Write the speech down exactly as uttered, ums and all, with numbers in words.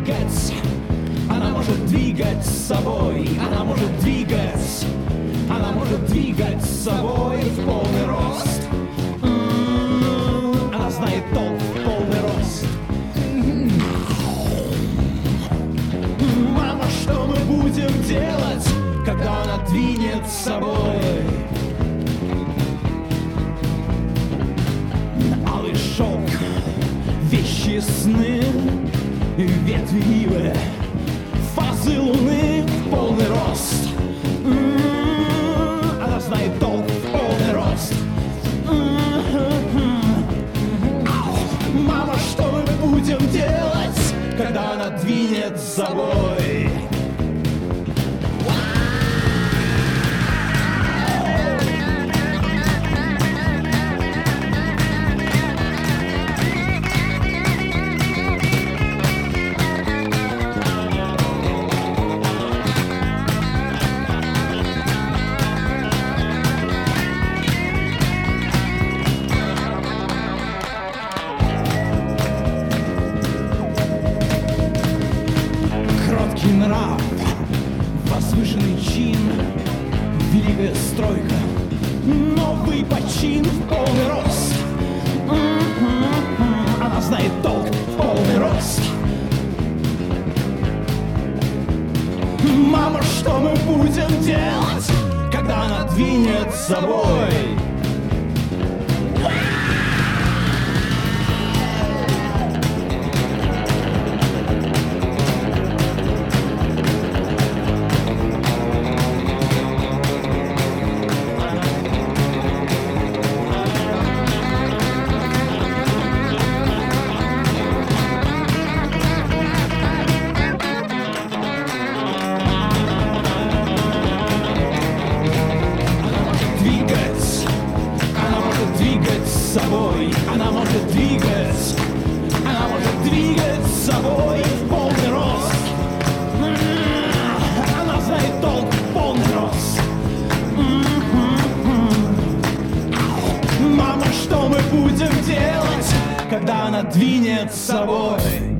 двигать, она может двигать с собой, она может двигать, она может двигать с собой в полный рост. М-м-м, она знает толк в полный рост. Мама, что мы будем делать, когда она двинет с собой? Алый шелк, вещи сны, ветви ивы, фазы луны в полный рост. М-м-м, она знает толк в полный рост. М-м-м. Ау. Мама, что мы будем делать, когда она двинет с собой? Кроткий нрав, возвышенный чин, великая стройка, новый почин в полный рост. М-м-м, она знает толк в полный рост. Мама, что мы будем делать, когда она двинет с собой? С собой, она может двигать, она может двигать с собой в полный рост. Она знает толк в полный рост. Мама, что мы будем делать, когда она двинет с собой?